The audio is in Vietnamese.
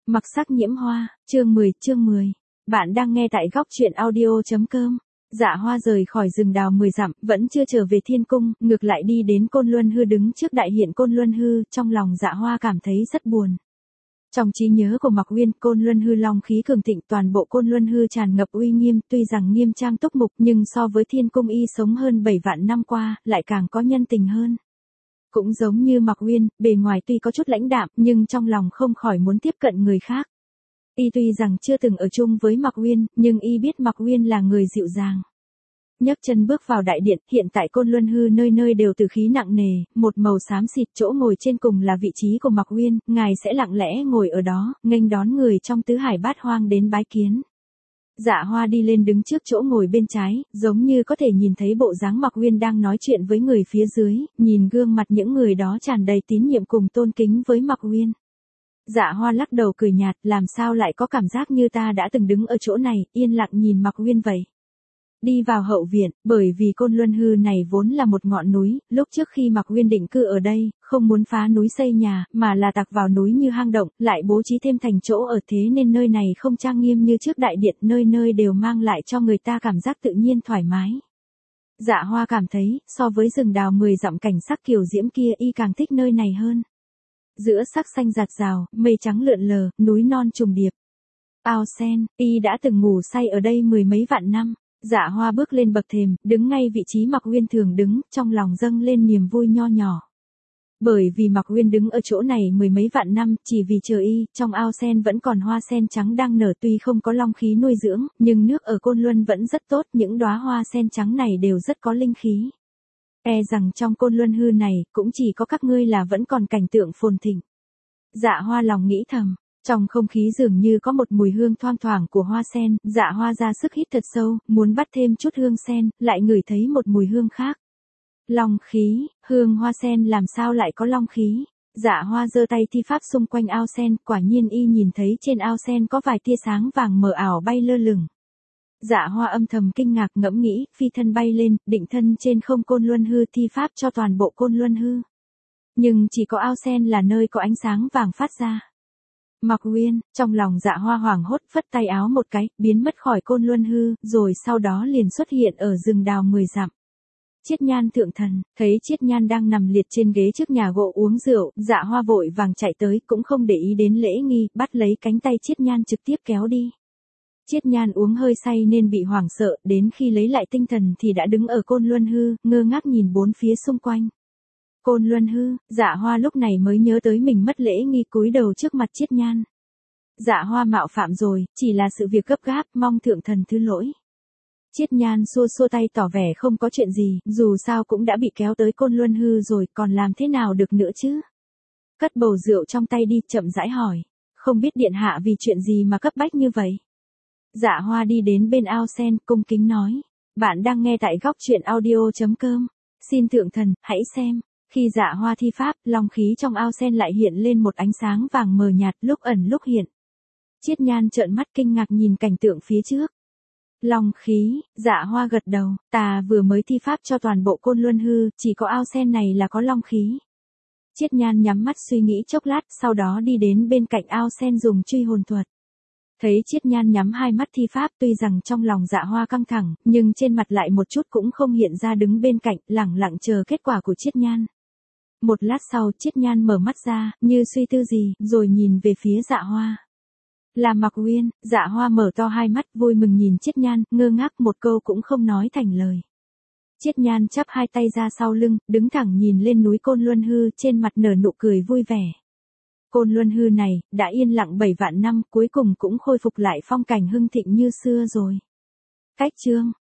Mặc sắc nhiễm hoa, chương 10. Bạn đang nghe tại góc truyện audio.com. Dạ Hoa rời khỏi rừng đào 10 dặm, vẫn chưa trở về thiên cung, ngược lại đi đến Côn Luân Hư đứng trước đại hiện Côn Luân Hư, trong lòng Dạ Hoa cảm thấy rất buồn. Trong trí nhớ của Mạc Uyên, Côn Luân Hư long khí cường thịnh, toàn bộ Côn Luân Hư tràn ngập uy nghiêm, tuy rằng nghiêm trang túc mục nhưng so với thiên cung y sống hơn 7 vạn năm qua, lại càng có nhân tình hơn. Cũng giống như Mạc Uyên, bề ngoài tuy có chút lãnh đạm nhưng trong lòng không khỏi muốn tiếp cận người khác. Y tuy rằng chưa từng ở chung với Mạc Uyên, nhưng y biết Mạc Uyên là người dịu dàng. Nhấc chân bước vào đại điện, hiện tại Côn Luân Hư nơi nơi đều tử khí nặng nề, một màu xám xịt, chỗ ngồi trên cùng là vị trí của Mạc Uyên, ngài sẽ lặng lẽ ngồi ở đó, nghênh đón người trong tứ hải bát hoang đến bái kiến. Dạ Hoa đi lên đứng trước chỗ ngồi bên trái, giống như có thể nhìn thấy bộ dáng Mạc Uyên đang nói chuyện với người phía dưới, nhìn gương mặt những người đó tràn đầy tín nhiệm cùng tôn kính với Mạc Uyên. Dạ Hoa lắc đầu cười nhạt, làm sao lại có cảm giác như ta đã từng đứng ở chỗ này, yên lặng nhìn Mạc Uyên vậy. Đi vào hậu viện, bởi vì Côn Luân Hư này vốn là một ngọn núi, lúc trước khi Mạc Uyên định cư ở đây, không muốn phá núi xây nhà, mà là tạc vào núi như hang động, lại bố trí thêm thành chỗ ở, thế nên nơi này không trang nghiêm như trước đại điện, nơi nơi đều mang lại cho người ta cảm giác tự nhiên thoải mái. Dạ Hoa cảm thấy, so với rừng đào 10 dặm cảnh sắc kiều diễm kia, y càng thích nơi này hơn. Giữa sắc xanh rạt rào, mây trắng lượn lờ, núi non trùng điệp. Ao sen, y đã từng ngủ say ở đây 10 mấy vạn năm. Dạ Hoa bước lên bậc thềm, đứng ngay vị trí Mạc Uyên thường đứng, trong lòng dâng lên niềm vui nho nhỏ. Bởi vì Mạc Uyên đứng ở chỗ này 10 mấy vạn năm, chỉ vì chờ y, trong ao sen vẫn còn hoa sen trắng đang nở, tuy không có long khí nuôi dưỡng, nhưng nước ở Côn Luân vẫn rất tốt, những đóa hoa sen trắng này đều rất có linh khí. E rằng trong Côn Luân Hư này, cũng chỉ có các ngươi là vẫn còn cảnh tượng phồn thịnh. Dạ Hoa lòng nghĩ thầm. Trong không khí dường như có một mùi hương thoang thoảng của hoa sen, Dạ Hoa ra sức hít thật sâu, muốn bắt thêm chút hương sen, lại ngửi thấy một mùi hương khác. Long khí, hương hoa sen làm sao lại có long khí? Dạ Hoa giơ tay thi pháp xung quanh ao sen, quả nhiên y nhìn thấy trên ao sen có vài tia sáng vàng mờ ảo bay lơ lửng. Dạ Hoa âm thầm kinh ngạc ngẫm nghĩ, phi thân bay lên, định thân trên không Côn Luân Hư thi pháp cho toàn bộ Côn Luân Hư. Nhưng chỉ có ao sen là nơi có ánh sáng vàng phát ra. Mạc Uyên, trong lòng Dạ Hoa hoảng hốt, phất tay áo một cái, biến mất khỏi Côn Luân Hư, rồi sau đó liền xuất hiện ở rừng đào 10 dặm. Chiết Nhan thượng thần, thấy Chiết Nhan đang nằm liệt trên ghế trước nhà gỗ uống rượu, Dạ Hoa vội vàng chạy tới, cũng không để ý đến lễ nghi, bắt lấy cánh tay Chiết Nhan trực tiếp kéo đi. Chiết Nhan uống hơi say nên bị hoảng sợ, đến khi lấy lại tinh thần thì đã đứng ở Côn Luân Hư, ngơ ngác nhìn bốn phía xung quanh. Côn Luân Hư, Dạ Hoa lúc này mới nhớ tới mình mất lễ nghi cúi đầu trước mặt Chiết Nhan. Dạ Hoa mạo phạm rồi, chỉ là sự việc gấp gáp, mong thượng thần thứ lỗi. Chiết Nhan xua xua tay tỏ vẻ không có chuyện gì, dù sao cũng đã bị kéo tới Côn Luân Hư rồi, còn làm thế nào được nữa chứ? Cất bầu rượu trong tay đi, chậm rãi hỏi, không biết điện hạ vì chuyện gì mà cấp bách như vậy? Dạ Hoa đi đến bên ao sen, cung kính nói, bạn đang nghe tại góc truyện audio.com, xin thượng thần, hãy xem. Khi Dạ Hoa thi pháp, long khí trong ao sen lại hiện lên một ánh sáng vàng mờ nhạt, lúc ẩn lúc hiện. Chiết Nhan trợn mắt kinh ngạc nhìn cảnh tượng phía trước. Long khí, Dạ Hoa gật đầu, ta vừa mới thi pháp cho toàn bộ Côn Luân Hư, chỉ có ao sen này là có long khí. Chiết Nhan nhắm mắt suy nghĩ chốc lát, sau đó đi đến bên cạnh ao sen dùng truy hồn thuật. Thấy Chiết Nhan nhắm hai mắt thi pháp, tuy rằng trong lòng Dạ Hoa căng thẳng, nhưng trên mặt lại một chút cũng không hiện ra, đứng bên cạnh, lẳng lặng chờ kết quả của Chiết Nhan. Một lát sau, Chiết Nhan mở mắt ra, như suy tư gì, rồi nhìn về phía Dạ Hoa. Là Mạc Uyên. Dạ Hoa mở to hai mắt, vui mừng nhìn Chiết Nhan, ngơ ngác một câu cũng không nói thành lời. Chiết Nhan chắp hai tay ra sau lưng, đứng thẳng nhìn lên núi Côn Luân Hư, trên mặt nở nụ cười vui vẻ. Côn Luân Hư này, đã yên lặng 7 vạn năm, cuối cùng cũng khôi phục lại phong cảnh hưng thịnh như xưa rồi. Cách chương.